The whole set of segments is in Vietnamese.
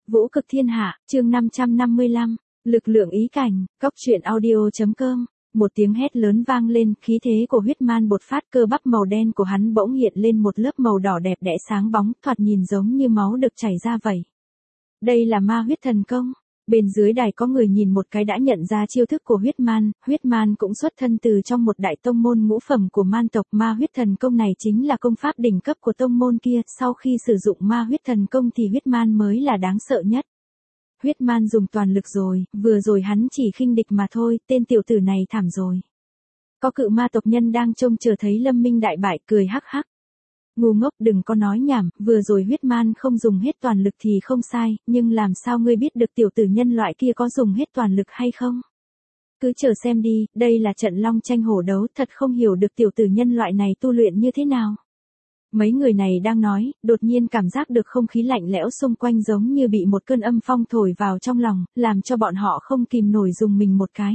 Vũ cực thiên hạ, chương 555, lực lượng ý cảnh, cốc truyện audio.com. Một tiếng hét lớn vang lên, khí thế của huyết man bột phát, cơ bắp màu đen của hắn bỗng hiện lên một lớp màu đỏ đẹp đẽ sáng bóng, thoạt nhìn giống như máu được chảy ra vậy. Đây là ma huyết thần công. Bên dưới đài có người nhìn một cái đã nhận ra chiêu thức của huyết man cũng xuất thân từ trong một đại tông môn ngũ phẩm của man tộc. Ma huyết thần công này chính là công pháp đỉnh cấp của tông môn kia, sau khi sử dụng ma huyết thần công thì huyết man mới là đáng sợ nhất. Huyết man dùng toàn lực rồi, vừa rồi hắn chỉ khinh địch mà thôi, tên tiểu tử này thảm rồi. Có cự ma tộc nhân đang trông chờ thấy Lâm Minh đại bại, cười hắc hắc. Ngu ngốc, đừng có nói nhảm, vừa rồi huyết man không dùng hết toàn lực thì không sai, nhưng làm sao ngươi biết được tiểu tử nhân loại kia có dùng hết toàn lực hay không? Cứ chờ xem đi, đây là trận long tranh hổ đấu, thật không hiểu được tiểu tử nhân loại này tu luyện như thế nào. Mấy người này đang nói, đột nhiên cảm giác được không khí lạnh lẽo xung quanh giống như bị một cơn âm phong thổi vào trong lòng, làm cho bọn họ không kìm nổi dùng mình một cái.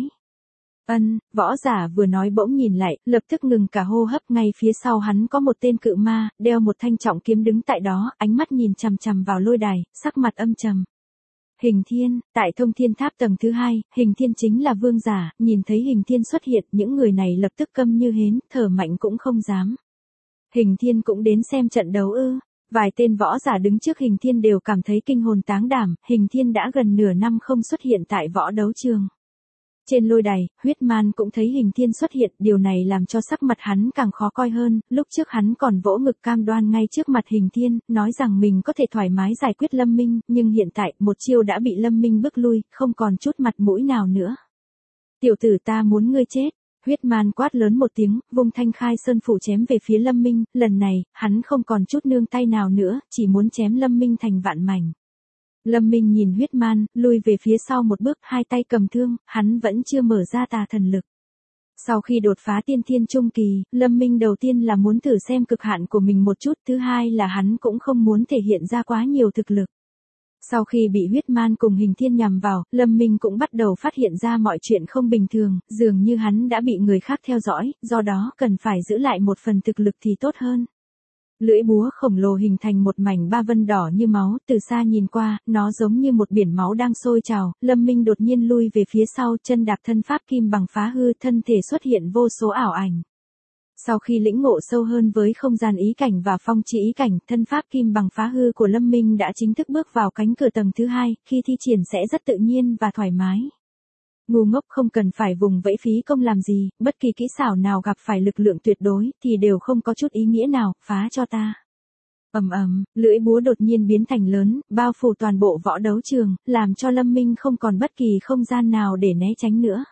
Võ giả vừa nói bỗng nhìn lại, lập tức ngừng cả hô hấp. Ngay phía sau hắn có một tên cự ma, đeo một thanh trọng kiếm đứng tại đó, ánh mắt nhìn chằm chằm vào lôi đài, sắc mặt âm trầm. Hình Thiên, tại Thông Thiên Tháp tầng thứ 2, Hình Thiên chính là vương giả, nhìn thấy Hình Thiên xuất hiện, những người này lập tức câm như hến, thở mạnh cũng không dám. Hình Thiên cũng đến xem trận đấu ư? Vài tên võ giả đứng trước Hình Thiên đều cảm thấy kinh hồn táng đảm, Hình Thiên đã gần nửa năm không xuất hiện tại võ đấu trường. Trên lôi đài, huyết man cũng thấy Hình Thiên xuất hiện, điều này làm cho sắc mặt hắn càng khó coi hơn, lúc trước hắn còn vỗ ngực cam đoan ngay trước mặt Hình Thiên, nói rằng mình có thể thoải mái giải quyết Lâm Minh, nhưng hiện tại, một chiêu đã bị Lâm Minh bức lui, không còn chút mặt mũi nào nữa. Tiểu tử, ta muốn ngươi chết. Huyết man quát lớn một tiếng, vung thanh khai sơn phủ chém về phía Lâm Minh, lần này, hắn không còn chút nương tay nào nữa, chỉ muốn chém Lâm Minh thành vạn mảnh. Lâm Minh nhìn huyết man, lui về phía sau một bước, hai tay cầm thương, hắn vẫn chưa mở ra tà thần lực. Sau khi đột phá tiên thiên trung kỳ, Lâm Minh đầu tiên là muốn thử xem cực hạn của mình một chút, thứ hai là hắn cũng không muốn thể hiện ra quá nhiều thực lực. Sau khi bị huyết man cùng Hình Thiên nhằm vào, Lâm Minh cũng bắt đầu phát hiện ra mọi chuyện không bình thường, dường như hắn đã bị người khác theo dõi, do đó cần phải giữ lại một phần thực lực thì tốt hơn. Lưỡi búa khổng lồ hình thành một mảnh ba vân đỏ như máu, từ xa nhìn qua, nó giống như một biển máu đang sôi trào. Lâm Minh đột nhiên lui về phía sau, chân đạp thân pháp kim bằng phá hư, thân thể xuất hiện vô số ảo ảnh. Sau khi lĩnh ngộ sâu hơn với không gian ý cảnh và phong chi ý cảnh, thân pháp kim bằng phá hư của Lâm Minh đã chính thức bước vào cánh cửa tầng thứ 2, khi thi triển sẽ rất tự nhiên và thoải mái. Ngu ngốc, không cần phải vùng vẫy phí công làm gì, bất kỳ kỹ xảo nào gặp phải lực lượng tuyệt đối thì đều không có chút ý nghĩa nào, phá cho ta. Lưỡi búa đột nhiên biến thành lớn, bao phủ toàn bộ võ đấu trường, làm cho Lâm Minh không còn bất kỳ không gian nào để né tránh nữa.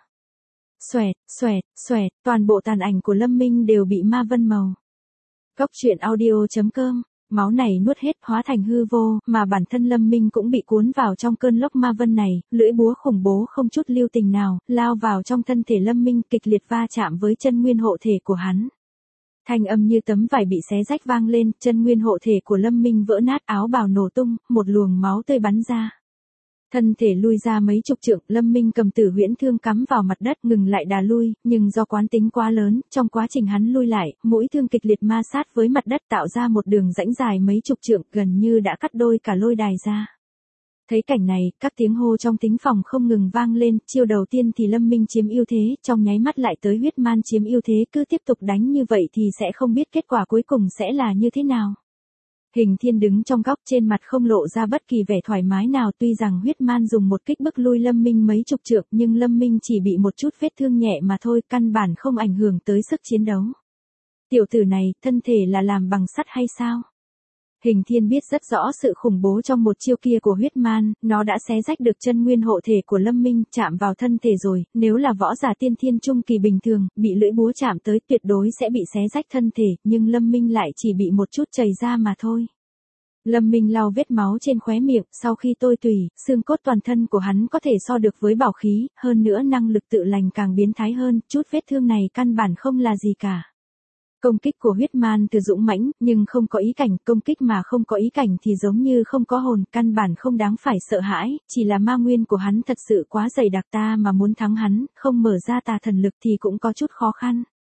Xoẹt, toàn bộ tàn ảnh của Lâm Minh đều bị ma vân màu. Cốc truyện audio.com. Máu này nuốt hết hóa thành hư vô, mà bản thân Lâm Minh cũng bị cuốn vào trong cơn lốc ma vân này, lưỡi búa khủng bố không chút lưu tình nào, lao vào trong thân thể Lâm Minh, kịch liệt va chạm với chân nguyên hộ thể của hắn. Thanh âm như tấm vải bị xé rách vang lên, chân nguyên hộ thể của Lâm Minh vỡ nát, áo bào nổ tung, một luồng máu tươi bắn ra. Thân thể lui ra mấy chục trượng, Lâm Minh cầm Tử Huyễn thương cắm vào mặt đất, ngừng lại đà lui, nhưng do quán tính quá lớn, trong quá trình hắn lui lại, mũi thương kịch liệt ma sát với mặt đất tạo ra một đường rãnh dài mấy chục trượng, gần như đã cắt đôi cả lôi đài ra. Thấy cảnh này, các tiếng hô trong thính phòng không ngừng vang lên, chiêu đầu tiên thì Lâm Minh chiếm ưu thế, trong nháy mắt lại tới huyết man chiếm ưu thế, cứ tiếp tục đánh như vậy thì sẽ không biết kết quả cuối cùng sẽ là như thế nào. Hình Thiên đứng trong góc, trên mặt không lộ ra bất kỳ vẻ thoải mái nào, tuy rằng huyết man dùng một kích bức lui Lâm Minh mấy chục trượng, nhưng Lâm Minh chỉ bị một chút vết thương nhẹ mà thôi, căn bản không ảnh hưởng tới sức chiến đấu. Tiểu tử này, thân thể là làm bằng sắt hay sao? Hình Thiên biết rất rõ sự khủng bố trong một chiêu kia của huyết man, nó đã xé rách được chân nguyên hộ thể của Lâm Minh, chạm vào thân thể rồi, nếu là võ giả tiên thiên trung kỳ bình thường, bị lưỡi búa chạm tới tuyệt đối sẽ bị xé rách thân thể, nhưng Lâm Minh lại chỉ bị một chút chảy ra mà thôi. Lâm Minh lau vết máu trên khóe miệng, sau khi tôi tủy, xương cốt toàn thân của hắn có thể so được với bảo khí, hơn nữa năng lực tự lành càng biến thái hơn, chút vết thương này căn bản không là gì cả. Công kích của huyết man từ dũng mãnh, nhưng không có ý cảnh, công kích mà không có ý cảnh thì giống như không có hồn, căn bản không đáng phải sợ hãi, chỉ là ma nguyên của hắn thật sự quá dày đặc, ta mà muốn thắng hắn, không mở ra tà thần lực thì cũng có chút khó khăn.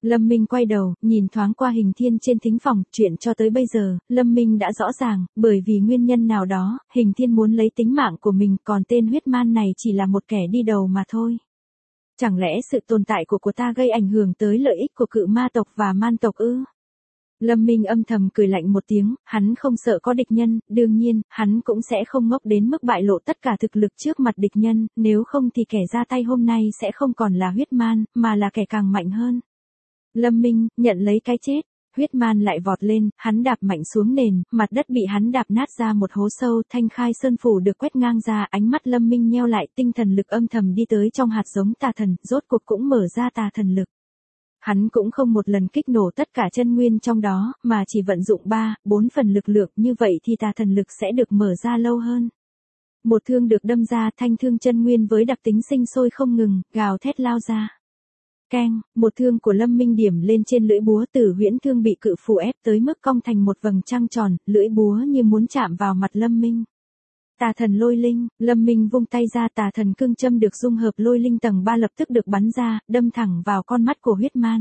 Lâm Minh quay đầu, nhìn thoáng qua hình thiên trên thính phòng, chuyện cho tới bây giờ, Lâm Minh đã rõ ràng, bởi vì nguyên nhân nào đó, hình thiên muốn lấy tính mạng của mình, còn tên huyết man này chỉ là một kẻ đi đầu mà thôi. Chẳng lẽ sự tồn tại của ta gây ảnh hưởng tới lợi ích của cự ma tộc và man tộc ư? Lâm Minh âm thầm cười lạnh một tiếng, hắn không sợ có địch nhân, đương nhiên, hắn cũng sẽ không ngốc đến mức bại lộ tất cả thực lực trước mặt địch nhân, nếu không thì kẻ ra tay hôm nay sẽ không còn là huyết man, mà là kẻ càng mạnh hơn. Lâm Minh, nhận lấy cái chết. Huyết man lại vọt lên, hắn đạp mạnh xuống nền, mặt đất bị hắn đạp nát ra một hố sâu, thanh khai sơn phủ được quét ngang ra, ánh mắt Lâm Minh nheo lại, tinh thần lực âm thầm đi tới trong hạt giống tà thần, rốt cuộc cũng mở ra tà thần lực. Hắn cũng không một lần kích nổ tất cả chân nguyên trong đó, mà chỉ vận dụng 3-4 phần lực lượng, như vậy thì tà thần lực sẽ được mở ra lâu hơn. Một thương được đâm ra, thanh thương chân nguyên với đặc tính sinh sôi không ngừng, gào thét lao ra. Keng, một thương của Lâm Minh điểm lên trên lưỡi búa, Tử Huyễn thương bị cự phủ ép tới mức cong thành một vầng trăng tròn, lưỡi búa như muốn chạm vào mặt Lâm Minh. Tà thần lôi linh, Lâm Minh vung tay ra, tà thần cương châm được dung hợp lôi linh tầng 3 lập tức được bắn ra, đâm thẳng vào con mắt của huyết man.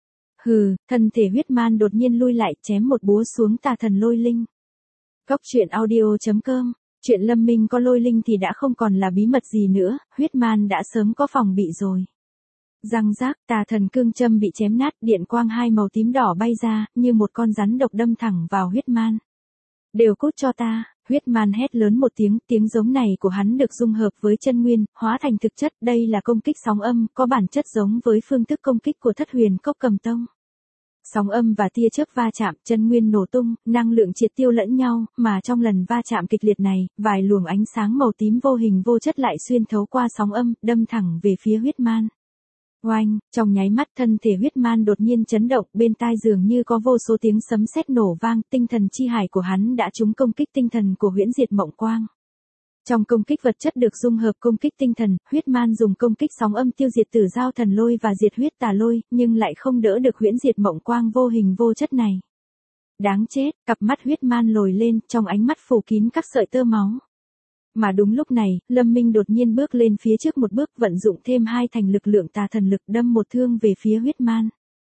Hừ, thân thể huyết man đột nhiên lui lại, chém một búa xuống tà thần lôi linh. Cốc truyện audio.com. Chuyện Lâm Minh có lôi linh thì đã không còn là bí mật gì nữa, huyết man đã sớm có phòng bị rồi. Răng rác, tà thần cương châm bị chém nát, điện quang hai màu tím đỏ bay ra, như một con rắn độc đâm thẳng vào huyết man. Đều cút cho ta, huyết man hét lớn một tiếng, tiếng giống này của hắn được dung hợp với chân nguyên, hóa thành thực chất, đây là công kích sóng âm, có bản chất giống với phương thức công kích của Thất Huyền Cốc Cầm Tông. Sóng âm và tia chớp va chạm, chân nguyên nổ tung, năng lượng triệt tiêu lẫn nhau, mà trong lần va chạm kịch liệt này, vài luồng ánh sáng màu tím vô hình vô chất lại xuyên thấu qua sóng âm, đâm thẳng về phía huyết man. Oanh, trong nháy mắt thân thể huyết man đột nhiên chấn động, bên tai dường như có vô số tiếng sấm sét nổ vang, tinh thần chi hải của hắn đã trúng công kích tinh thần của Huyễn Diệt Mộng Quang. Trong công kích vật chất được dung hợp công kích tinh thần, huyết man dùng công kích sóng âm tiêu diệt Tử Giao Thần Lôi và diệt huyết tà lôi, nhưng lại không đỡ được Huyễn Diệt Mộng Quang vô hình vô chất này. Đáng chết, cặp mắt huyết man lồi lên, trong ánh mắt phủ kín các sợi tơ máu. Mà đúng lúc này, Lâm Minh đột nhiên bước lên phía trước một bước, vận dụng thêm 2 thành lực lượng tà thần lực, đâm một thương về phía huyết man.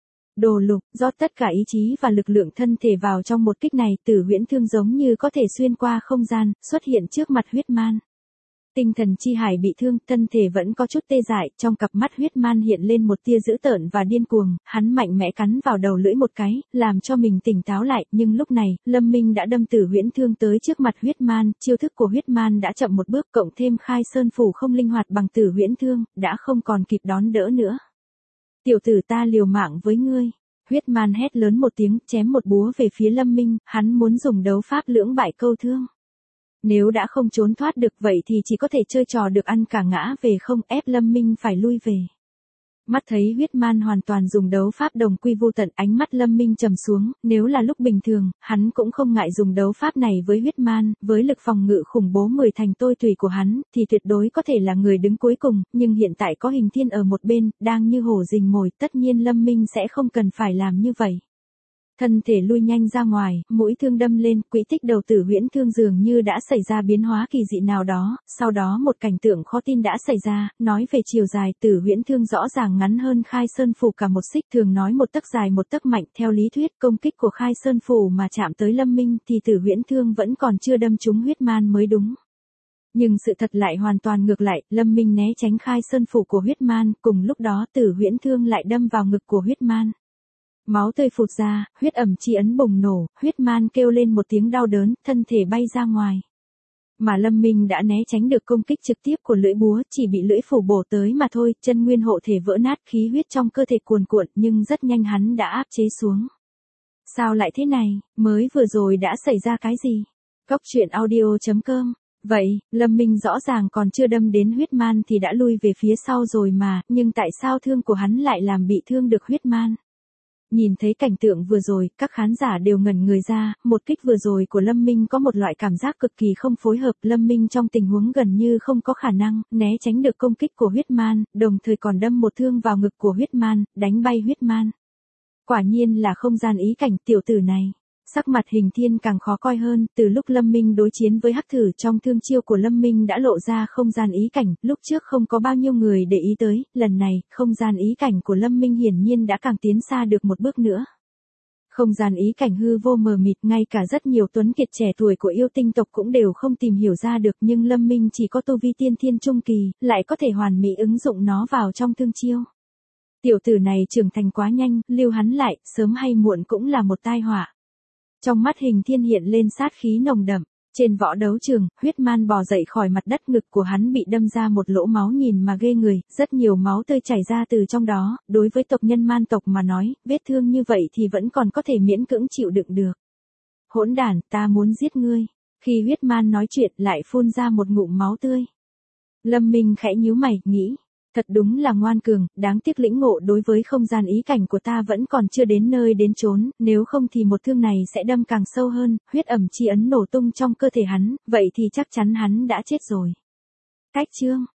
Đồ lục, do tất cả ý chí và lực lượng thân thể vào trong một kích này, Tử Huyễn thương giống như có thể xuyên qua không gian, xuất hiện trước mặt huyết man. Tinh thần chi hải bị thương, thân thể vẫn có chút tê dại, trong cặp mắt huyết man hiện lên một tia dữ tợn và điên cuồng, hắn mạnh mẽ cắn vào đầu lưỡi một cái, làm cho mình tỉnh táo lại, nhưng lúc này, Lâm Minh đã đâm Tử Huyễn thương tới trước mặt huyết man, chiêu thức của huyết man đã chậm một bước, cộng thêm khai sơn phủ không linh hoạt bằng Tử Huyễn thương, đã không còn kịp đón đỡ nữa. Tiểu tử, ta liều mạng với ngươi. Huyết man hét lớn một tiếng, chém một búa về phía Lâm Minh, hắn muốn dùng đấu pháp lưỡng bại câu thương. Nếu đã không trốn thoát được vậy thì chỉ có thể chơi trò được ăn cả ngã về không, ép Lâm Minh phải lui về. Mắt thấy huyết man hoàn toàn dùng đấu pháp đồng quy vô tận, ánh mắt Lâm Minh trầm xuống, nếu là lúc bình thường, hắn cũng không ngại dùng đấu pháp này với huyết man, với lực phòng ngự khủng bố 10 thành tôi tùy của hắn, thì tuyệt đối có thể là người đứng cuối cùng, nhưng hiện tại có hình thiên ở một bên, đang như hổ rình mồi, tất nhiên Lâm Minh sẽ không cần phải làm như vậy. Thân thể lui nhanh ra ngoài, mũi thương đâm lên, quỹ tích đầu Tử Huyễn thương dường như đã xảy ra biến hóa kỳ dị nào đó, sau đó một cảnh tượng khó tin đã xảy ra, nói về chiều dài, Tử Huyễn thương rõ ràng ngắn hơn Khai Sơn Phủ cả một xích, thường nói một tấc dài một tấc mạnh, theo lý thuyết công kích của Khai Sơn Phủ mà chạm tới Lâm Minh thì Tử Huyễn thương vẫn còn chưa đâm trúng huyết man mới đúng. Nhưng sự thật lại hoàn toàn ngược lại, Lâm Minh né tránh Khai Sơn Phủ của huyết man, cùng lúc đó Tử Huyễn thương lại đâm vào ngực của huyết man. Máu tươi phụt ra, huyết ẩm chi ấn bùng nổ, huyết man kêu lên một tiếng đau đớn, thân thể bay ra ngoài. Mà Lâm Minh đã né tránh được công kích trực tiếp của lưỡi búa, chỉ bị lưỡi phủ bổ tới mà thôi, chân nguyên hộ thể vỡ nát, khí huyết trong cơ thể cuồn cuộn, nhưng rất nhanh hắn đã áp chế xuống. Sao lại thế này, mới vừa rồi đã xảy ra cái gì? Cốc truyện audio.com. Vậy, Lâm Minh rõ ràng còn chưa đâm đến huyết man thì đã lui về phía sau rồi mà, nhưng tại sao thương của hắn lại làm bị thương được huyết man? Nhìn thấy cảnh tượng vừa rồi, các khán giả đều ngẩn người ra, một kích vừa rồi của Lâm Minh có một loại cảm giác cực kỳ không phối hợp, Lâm Minh trong tình huống gần như không có khả năng né tránh được công kích của huyết man, đồng thời còn đâm một thương vào ngực của huyết man, đánh bay huyết man. Quả nhiên là không gian ý cảnh, tiểu tử này. Sắc mặt Hình Thiên càng khó coi hơn, từ lúc Lâm Minh đối chiến với Hắc Thử trong thương chiêu của Lâm Minh đã lộ ra không gian ý cảnh, lúc trước không có bao nhiêu người để ý tới, lần này, không gian ý cảnh của Lâm Minh hiển nhiên đã càng tiến xa được một bước nữa. Không gian ý cảnh hư vô mờ mịt, ngay cả rất nhiều tuấn kiệt trẻ tuổi của yêu tinh tộc cũng đều không tìm hiểu ra được, nhưng Lâm Minh chỉ có tu vi tiên thiên trung kỳ, lại có thể hoàn mỹ ứng dụng nó vào trong thương chiêu. Tiểu tử này trưởng thành quá nhanh, lưu hắn lại, sớm hay muộn cũng là một tai họa. Trong mắt Hình Thiên hiện lên sát khí nồng đậm. Trên võ đấu trường, huyết man bò dậy khỏi mặt đất, ngực của hắn bị đâm ra một lỗ máu nhìn mà ghê người, rất nhiều máu tươi chảy ra từ trong đó, đối với tộc nhân man tộc mà nói, vết thương như vậy thì vẫn còn có thể miễn cưỡng chịu đựng được. Hỗn đản, ta muốn giết ngươi. Khi huyết man nói chuyện lại phun ra một ngụm máu tươi. Lâm Minh khẽ nhíu mày, nghĩ. Thật đúng là ngoan cường, đáng tiếc lĩnh ngộ đối với không gian ý cảnh của ta vẫn còn chưa đến nơi đến chốn, nếu không thì một thương này sẽ đâm càng sâu hơn, huyết ẩm chi ấn nổ tung trong cơ thể hắn, vậy thì chắc chắn hắn đã chết rồi. Cách chương